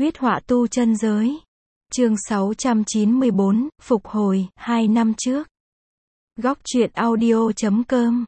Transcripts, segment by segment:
Huyết họa tu chân giới. Chương 694, Phục hồi, 2 năm trước. Góc truyện audio.com.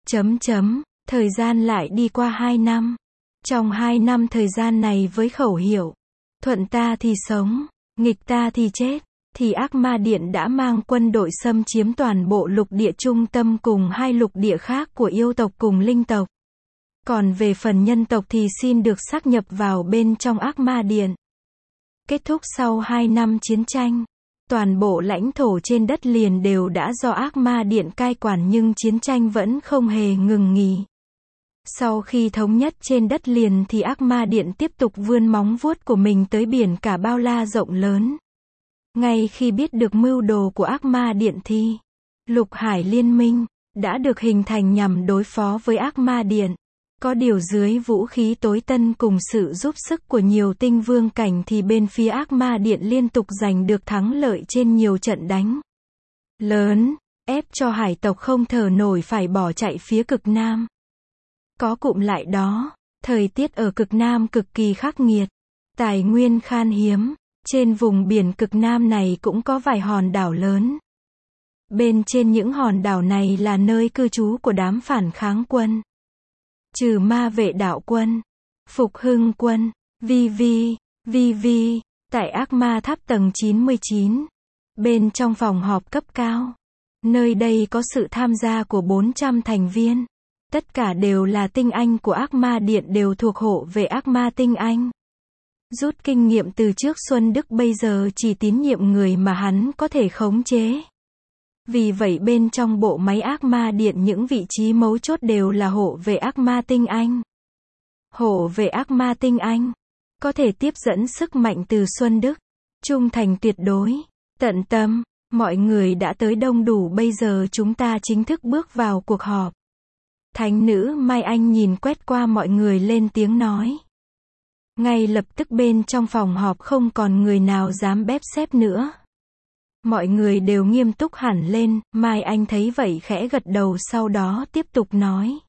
Thời gian lại đi qua 2 năm. Trong 2 năm thời gian này với khẩu hiệu, thuận ta thì sống, nghịch ta thì chết, thì Ác Ma Điện đã mang quân đội xâm chiếm toàn bộ lục địa trung tâm cùng 2 lục địa khác của yêu tộc cùng linh tộc. Còn về phần nhân tộc thì xin được sáp nhập vào bên trong Ác Ma Điện. Kết thúc sau 2 năm chiến tranh, toàn bộ lãnh thổ trên đất liền đều đã do Ác Ma Điện cai quản nhưng chiến tranh vẫn không hề ngừng nghỉ. Sau khi thống nhất trên đất liền thì Ác Ma Điện tiếp tục vươn móng vuốt của mình tới biển cả bao la rộng lớn. Ngay khi biết được mưu đồ của Ác Ma Điện thì Lục Hải Liên Minh đã được hình thành nhằm đối phó với Ác Ma Điện. Có điều dưới vũ khí tối tân cùng sự giúp sức của nhiều tinh vương cảnh thì bên phía Ác Ma Điện liên tục giành được thắng lợi trên nhiều trận đánh lớn, ép cho hải tộc không thở nổi phải bỏ chạy phía cực Nam. Có cụm lại đó, thời tiết ở cực Nam cực kỳ khắc nghiệt, tài nguyên khan hiếm, trên vùng biển cực Nam này cũng có vài hòn đảo lớn. Bên trên những hòn đảo này là nơi cư trú của đám phản kháng quân. Trừ Ma Vệ Đạo Quân, Phục Hưng Quân, VV, tại Ác Ma Tháp tầng 99, bên trong phòng họp cấp cao. Nơi đây có sự tham gia của 400 thành viên. Tất cả đều là tinh anh của Ác Ma Điện đều thuộc hộ về Ác Ma tinh anh. Rút kinh nghiệm từ trước Xuân Đức bây giờ chỉ tín nhiệm người mà hắn có thể khống chế. Vì vậy bên trong bộ máy Ác Ma Điện những vị trí mấu chốt đều là hộ vệ Ác Ma tinh anh. Hộ vệ Ác Ma tinh anh có thể tiếp dẫn sức mạnh từ Xuân Đức, trung thành tuyệt đối, tận tâm. Mọi người đã tới đông đủ, bây giờ chúng ta chính thức bước vào cuộc họp. Thánh nữ Mai Anh nhìn quét qua mọi người lên tiếng nói. Ngay lập tức bên trong phòng họp không còn người nào dám bép xép nữa. Mọi người đều nghiêm túc hẳn lên. Mai Anh thấy vậy khẽ gật đầu, sau đó tiếp tục nói.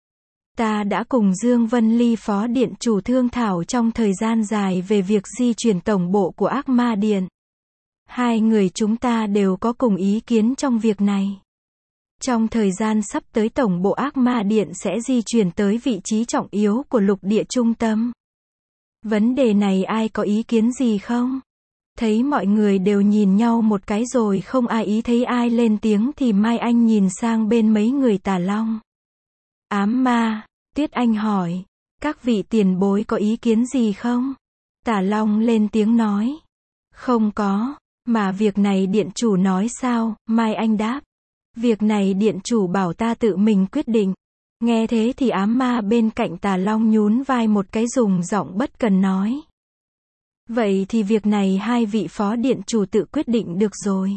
Ta đã cùng Dương Vân Ly Phó Điện Chủ thương thảo trong thời gian dài về việc di chuyển tổng bộ của Ác Ma Điện. Hai người chúng ta đều có cùng ý kiến trong việc này. Trong thời gian sắp tới tổng bộ Ác Ma Điện sẽ di chuyển tới vị trí trọng yếu của lục địa trung tâm. Vấn đề này ai có ý kiến gì không? Thấy mọi người đều nhìn nhau một cái rồi không ai ý thấy ai lên tiếng thì Mai Anh nhìn sang bên mấy người Tà Long. Ám Ma, Tuyết Anh hỏi, các vị tiền bối có ý kiến gì không? Tà Long lên tiếng nói. Không có, mà việc này điện chủ nói sao? Mai Anh đáp. Việc này điện chủ bảo ta tự mình quyết định. Nghe thế thì Ám Ma bên cạnh Tà Long nhún vai một cái dùng giọng bất cần nói. Vậy thì việc này hai vị phó điện chủ tự quyết định được rồi.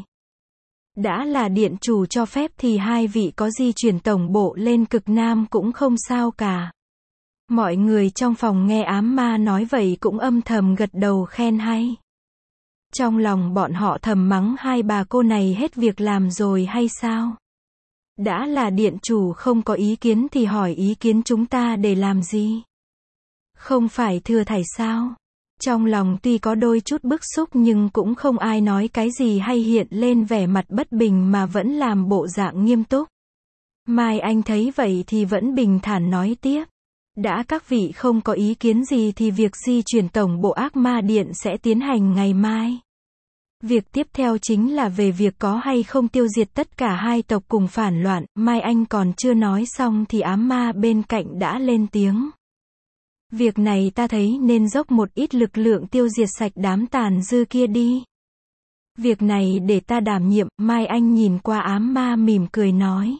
Đã là điện chủ cho phép thì hai vị có di chuyển tổng bộ lên cực Nam cũng không sao cả. Mọi người trong phòng nghe Ám Ma nói vậy cũng âm thầm gật đầu khen hay. Trong lòng bọn họ thầm mắng hai bà cô này hết việc làm rồi hay sao? Đã là điện chủ không có ý kiến thì hỏi ý kiến chúng ta để làm gì? Không phải thừa thảy sao? Trong lòng tuy có đôi chút bức xúc nhưng cũng không ai nói cái gì hay hiện lên vẻ mặt bất bình mà vẫn làm bộ dạng nghiêm túc. Mai Anh thấy vậy thì vẫn bình thản nói tiếp. Đã các vị không có ý kiến gì thì việc di chuyển tổng bộ Ác Ma Điện sẽ tiến hành ngày mai. Việc tiếp theo chính là về việc có hay không tiêu diệt tất cả hai tộc cùng phản loạn. Mai Anh còn chưa nói xong thì Ám Ma bên cạnh đã lên tiếng. Việc này ta thấy nên dốc một ít lực lượng tiêu diệt sạch đám tàn dư kia đi. Việc này để ta đảm nhiệm. Mai Anh nhìn qua Ám Ma mỉm cười nói.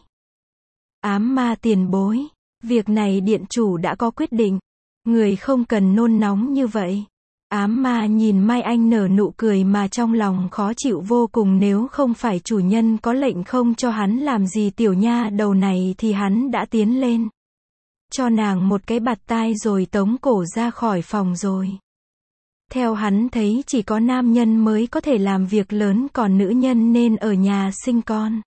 Ám Ma tiền bối, việc này điện chủ đã có quyết định. Người không cần nôn nóng như vậy. Ám Ma nhìn Mai Anh nở nụ cười mà trong lòng khó chịu vô cùng, nếu không phải chủ nhân có lệnh không cho hắn làm gì tiểu nha đầu này thì hắn đã tiến lên. Cho nàng một cái bạt tai rồi tống cổ ra khỏi phòng rồi. Theo hắn thấy chỉ có nam nhân mới có thể làm việc lớn, còn nữ nhân nên ở nhà sinh con,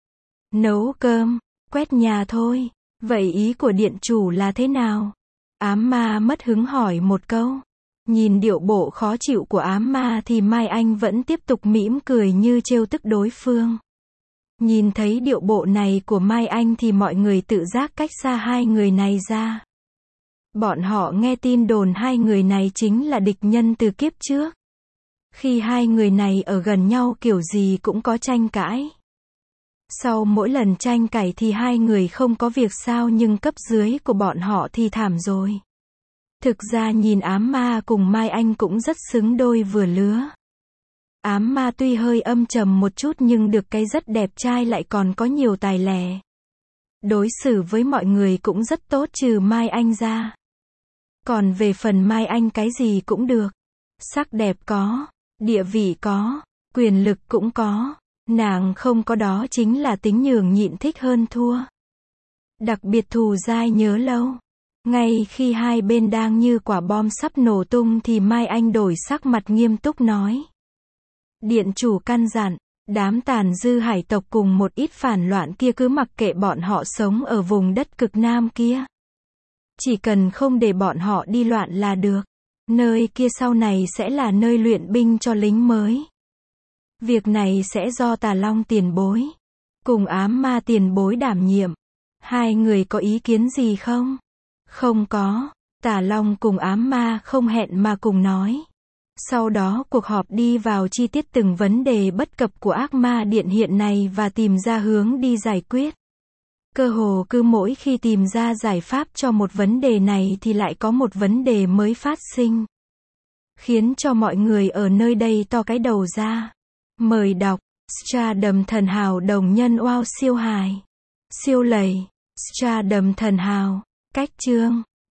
nấu cơm, quét nhà thôi. Vậy ý của điện chủ là thế nào? Ám Ma mất hứng hỏi một câu. Nhìn điệu bộ khó chịu của ám ma thì Mai Anh vẫn tiếp tục mỉm cười như trêu tức đối phương. Nhìn thấy điệu bộ này của Mai Anh thì mọi người tự giác cách xa hai người này ra. Bọn họ nghe tin đồn hai người này chính là địch nhân từ kiếp trước. Khi hai người này ở gần nhau kiểu gì cũng có tranh cãi. Sau mỗi lần tranh cãi thì hai người không có việc sao nhưng cấp dưới của bọn họ thì thảm rồi. Thực ra nhìn ám ma cùng Mai Anh cũng rất xứng đôi vừa lứa. Ám ma tuy hơi âm trầm một chút nhưng được cái rất đẹp trai lại còn có nhiều tài lẻ. Đối xử với mọi người cũng rất tốt trừ Mai Anh ra. Còn về phần Mai Anh cái gì cũng được. Sắc đẹp có, địa vị có, quyền lực cũng có. Nàng không có đó chính là tính nhường nhịn thích hơn thua. Đặc biệt thù dai nhớ lâu. Ngay khi hai bên đang như quả bom sắp nổ tung thì Mai Anh đổi sắc mặt nghiêm túc nói. Điện chủ căn dặn, đám tàn dư hải tộc cùng một ít phản loạn kia cứ mặc kệ bọn họ sống ở vùng đất cực nam kia. Chỉ cần không để bọn họ đi loạn là được. Nơi kia sau này sẽ là nơi luyện binh cho lính mới. Việc này sẽ do Tà Long tiền bối cùng ám ma tiền bối đảm nhiệm. Hai người có ý kiến gì không? Không có. Tà Long cùng ám ma không hẹn mà cùng nói. Sau đó cuộc họp đi vào chi tiết từng vấn đề bất cập của ác ma điện hiện này và tìm ra hướng đi giải quyết. Cơ hồ cứ mỗi khi tìm ra giải pháp cho một vấn đề này thì lại có một vấn đề mới phát sinh. Khiến cho mọi người ở nơi đây to cái đầu ra. Mời đọc. Stardom thần hào đồng nhân wow siêu hài. Siêu lầy. Stardom thần hào. Cách chương.